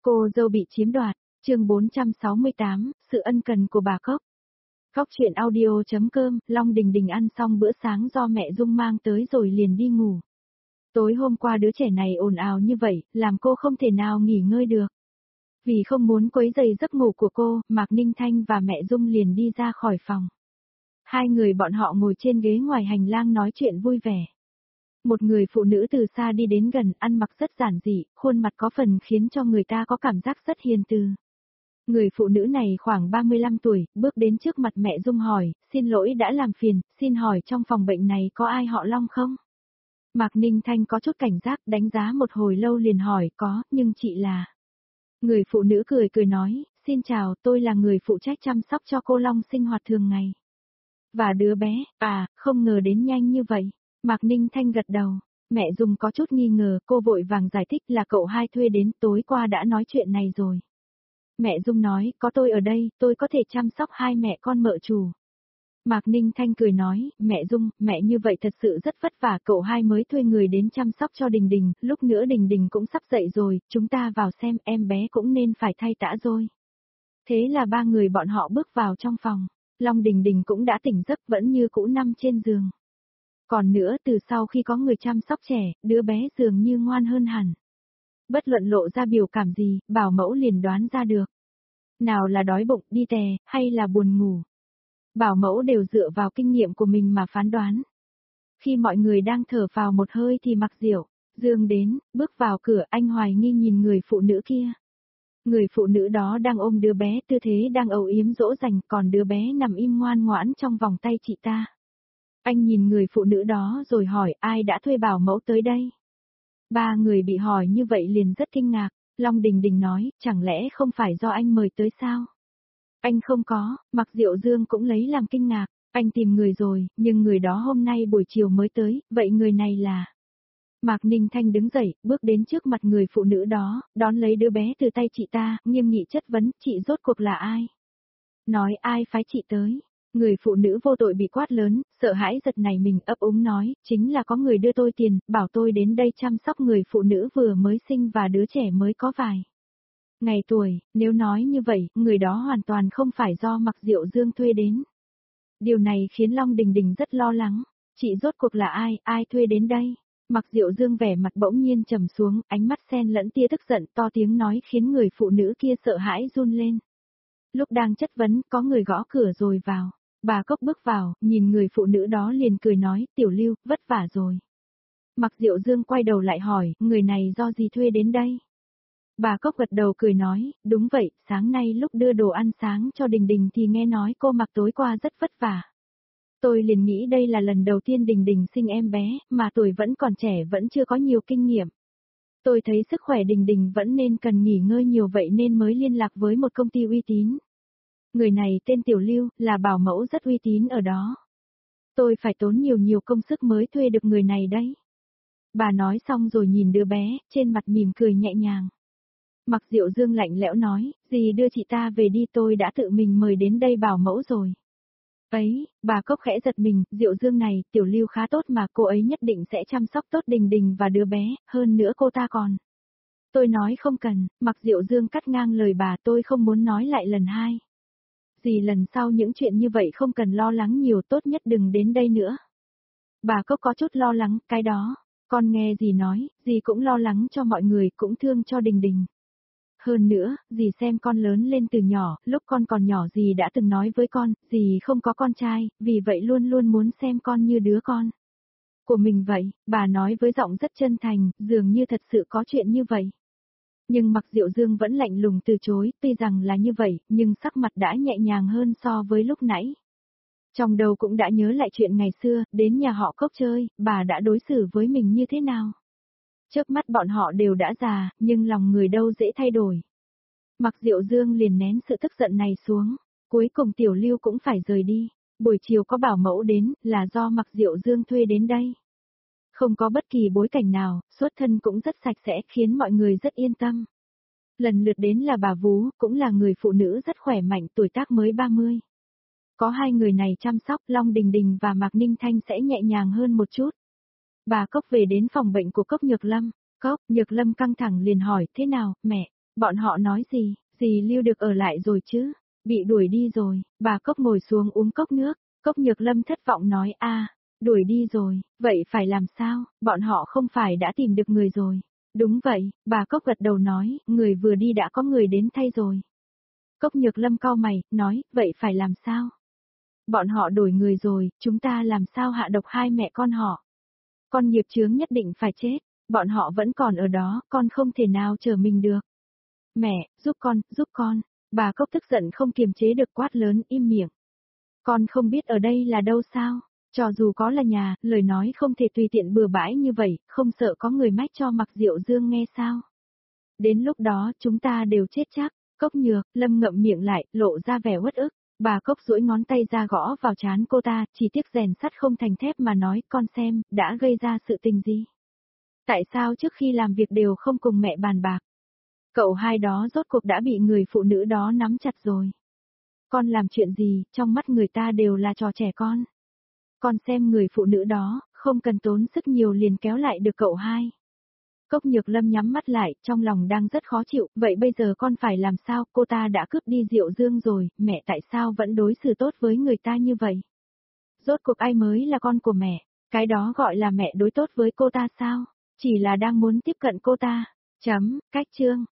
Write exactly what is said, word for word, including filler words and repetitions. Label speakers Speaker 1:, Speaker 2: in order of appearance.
Speaker 1: Cô dâu bị chiếm đoạt, chương bốn trăm sáu mươi tám, sự ân cần của bà Cốc. Cóc truyện audio.com, Long Đình Đình ăn xong bữa sáng do mẹ Dung mang tới rồi liền đi ngủ. Tối hôm qua đứa trẻ này ồn ào như vậy, làm cô không thể nào nghỉ ngơi được. Vì không muốn quấy rầy giấc ngủ của cô, Mạc Ninh Thanh và mẹ Dung liền đi ra khỏi phòng. Hai người bọn họ ngồi trên ghế ngoài hành lang nói chuyện vui vẻ. Một người phụ nữ từ xa đi đến gần, ăn mặc rất giản dị, khuôn mặt có phần khiến cho người ta có cảm giác rất hiền từ. Người phụ nữ này khoảng ba mươi lăm tuổi, bước đến trước mặt mẹ Dung hỏi, xin lỗi đã làm phiền, xin hỏi trong phòng bệnh này có ai họ Long không? Mạc Ninh Thanh có chút cảnh giác, đánh giá một hồi lâu liền hỏi, có, nhưng chị là... Người phụ nữ cười cười nói, xin chào, tôi là người phụ trách chăm sóc cho cô Long sinh hoạt thường ngày. Và đứa bé, à, không ngờ đến nhanh như vậy. Mạc Ninh Thanh gật đầu, mẹ Dung có chút nghi ngờ, cô vội vàng giải thích là cậu hai thuê đến, tối qua đã nói chuyện này rồi. Mẹ Dung nói, có tôi ở đây, tôi có thể chăm sóc hai mẹ con mợ chủ. Mạc Ninh Thanh cười nói, mẹ Dung, mẹ như vậy thật sự rất vất vả, cậu hai mới thuê người đến chăm sóc cho Đình Đình, lúc nữa Đình Đình cũng sắp dậy rồi, chúng ta vào xem, em bé cũng nên phải thay tã rồi. Thế là ba người bọn họ bước vào trong phòng, Long Đình Đình cũng đã tỉnh giấc vẫn như cũ nằm trên giường. Còn nữa từ sau khi có người chăm sóc trẻ, đứa bé dường như ngoan hơn hẳn. Bất luận lộ ra biểu cảm gì, bảo mẫu liền đoán ra được. Nào là đói bụng, đi tè, hay là buồn ngủ. Bảo mẫu đều dựa vào kinh nghiệm của mình mà phán đoán. Khi mọi người đang thở vào một hơi thì Mạc Diệu, Dương đến, bước vào cửa, anh hoài nghi nhìn người phụ nữ kia. Người phụ nữ đó đang ôm đứa bé, tư thế đang âu yếm dỗ dành, còn đứa bé nằm im ngoan ngoãn trong vòng tay chị ta. Anh nhìn người phụ nữ đó rồi hỏi ai đã thuê bảo mẫu tới đây. Ba người bị hỏi như vậy liền rất kinh ngạc, Long Đình Đình nói, chẳng lẽ không phải do anh mời tới sao? Anh không có, Mạc Diệu Dương cũng lấy làm kinh ngạc, anh tìm người rồi, nhưng người đó hôm nay buổi chiều mới tới, vậy người này là... Mạc Ninh Thanh đứng dậy, bước đến trước mặt người phụ nữ đó, đón lấy đứa bé từ tay chị ta, nghiêm nghị chất vấn, chị rốt cuộc là ai? Nói ai phái chị tới? Người phụ nữ vô tội bị quát lớn, sợ hãi giật nảy mình ấp úng nói, chính là có người đưa tôi tiền, bảo tôi đến đây chăm sóc người phụ nữ vừa mới sinh và đứa trẻ mới có vài ngày tuổi, nếu nói như vậy, người đó hoàn toàn không phải do Mạc Diệu Dương thuê đến. Điều này khiến Long Đình Đình rất lo lắng, chị rốt cuộc là ai, ai thuê đến đây? Mạc Diệu Dương vẻ mặt bỗng nhiên trầm xuống, ánh mắt xen lẫn tia tức giận, to tiếng nói khiến người phụ nữ kia sợ hãi run lên. Lúc đang chất vấn, có người gõ cửa rồi vào. Bà Cốc bước vào, nhìn người phụ nữ đó liền cười nói, Tiểu Lưu, vất vả rồi. Mạc Diệu Dương quay đầu lại hỏi, người này do gì thuê đến đây? Bà Cốc gật đầu cười nói, đúng vậy, sáng nay lúc đưa đồ ăn sáng cho Đình Đình thì nghe nói cô Mạc tối qua rất vất vả. Tôi liền nghĩ đây là lần đầu tiên Đình Đình sinh em bé, mà tuổi vẫn còn trẻ vẫn chưa có nhiều kinh nghiệm. Tôi thấy sức khỏe Đình Đình vẫn nên cần nghỉ ngơi nhiều vậy nên mới liên lạc với một công ty uy tín. Người này tên Tiểu Lưu, là bảo mẫu rất uy tín ở đó. Tôi phải tốn nhiều nhiều công sức mới thuê được người này đấy. Bà nói xong rồi nhìn đứa bé, trên mặt mỉm cười nhẹ nhàng. Mạc Diệu Dương lạnh lẽo nói, dì đưa chị ta về đi, tôi đã tự mình mời đến đây bảo mẫu rồi. Ấy, bà Cốc khẽ giật mình, Diệu Dương này, Tiểu Lưu khá tốt mà, cô ấy nhất định sẽ chăm sóc tốt Đình Đình và đứa bé, hơn nữa cô ta còn. Tôi nói không cần, Mạc Diệu Dương cắt ngang lời bà, tôi không muốn nói lại lần hai. Dì lần sau những chuyện như vậy không cần lo lắng nhiều, tốt nhất đừng đến đây nữa. Bà Cốc có chút lo lắng, cái đó, con nghe dì nói, dì cũng lo lắng cho mọi người, cũng thương cho Đình Đình. Hơn nữa, dì xem con lớn lên từ nhỏ, lúc con còn nhỏ dì đã từng nói với con, dì không có con trai, vì vậy luôn luôn muốn xem con như đứa con của mình vậy, bà nói với giọng rất chân thành, dường như thật sự có chuyện như vậy. Nhưng Mạc Diệu Dương vẫn lạnh lùng từ chối, tuy rằng là như vậy, nhưng sắc mặt đã nhẹ nhàng hơn so với lúc nãy. Trong đầu cũng đã nhớ lại chuyện ngày xưa, đến nhà họ Cốc chơi, bà đã đối xử với mình như thế nào. Trước mắt bọn họ đều đã già, nhưng lòng người đâu dễ thay đổi. Mạc Diệu Dương liền nén sự tức giận này xuống, cuối cùng Tiểu Lưu cũng phải rời đi. Buổi chiều có bảo mẫu đến, là do Mạc Diệu Dương thuê đến đây. Không có bất kỳ bối cảnh nào, xuất thân cũng rất sạch sẽ khiến mọi người rất yên tâm. Lần lượt đến là bà Vú, cũng là người phụ nữ rất khỏe mạnh, tuổi tác mới ba mươi. Có hai người này chăm sóc, Long Đình Đình và Mạc Ninh Thanh sẽ nhẹ nhàng hơn một chút. Bà Cốc về đến phòng bệnh của Cốc Nhược Lâm. Cốc Nhược Lâm căng thẳng liền hỏi, thế nào, mẹ? Bọn họ nói gì, dì Lưu được ở lại rồi chứ, bị đuổi đi rồi, bà Cốc ngồi xuống uống cốc nước, Cốc Nhược Lâm thất vọng nói a, đuổi đi rồi, vậy phải làm sao, bọn họ không phải đã tìm được người rồi. Đúng vậy, bà Cốc gật đầu nói, người vừa đi đã có người đến thay rồi. Cốc Nhược Lâm cau mày, nói, vậy phải làm sao? Bọn họ đổi người rồi, chúng ta làm sao hạ độc hai mẹ con họ? Con nghiệp chướng nhất định phải chết, bọn họ vẫn còn ở đó, con không thể nào chờ mình được. Mẹ, giúp con, giúp con. Bà Cốc tức giận không kiềm chế được quát lớn, im miệng. Con không biết ở đây là đâu sao? Cho dù có là nhà, lời nói không thể tùy tiện bừa bãi như vậy, không sợ có người mách cho Mặc Diệu Dương nghe sao? Đến lúc đó, chúng ta đều chết chắc. Cốc Nhược Lâm ngậm miệng lại, lộ ra vẻ uất ức. Bà Cốc duỗi ngón tay ra gõ vào trán cô ta, chỉ tiếc rèn sắt không thành thép mà nói, con xem, đã gây ra sự tình gì? Tại sao trước khi làm việc đều không cùng mẹ bàn bạc? Cậu hai đó rốt cuộc đã bị người phụ nữ đó nắm chặt rồi. Con làm chuyện gì, trong mắt người ta đều là trò trẻ con. Con xem người phụ nữ đó, không cần tốn sức nhiều liền kéo lại được cậu hai. Cốc Nhược Lâm nhắm mắt lại, trong lòng đang rất khó chịu, vậy bây giờ con phải làm sao, cô ta đã cướp đi Diệu Dương rồi, mẹ tại sao vẫn đối xử tốt với người ta như vậy? Rốt cuộc ai mới là con của mẹ, cái đó gọi là mẹ đối tốt với cô ta sao? Chỉ là đang muốn tiếp cận cô ta. Chấm, cách chương.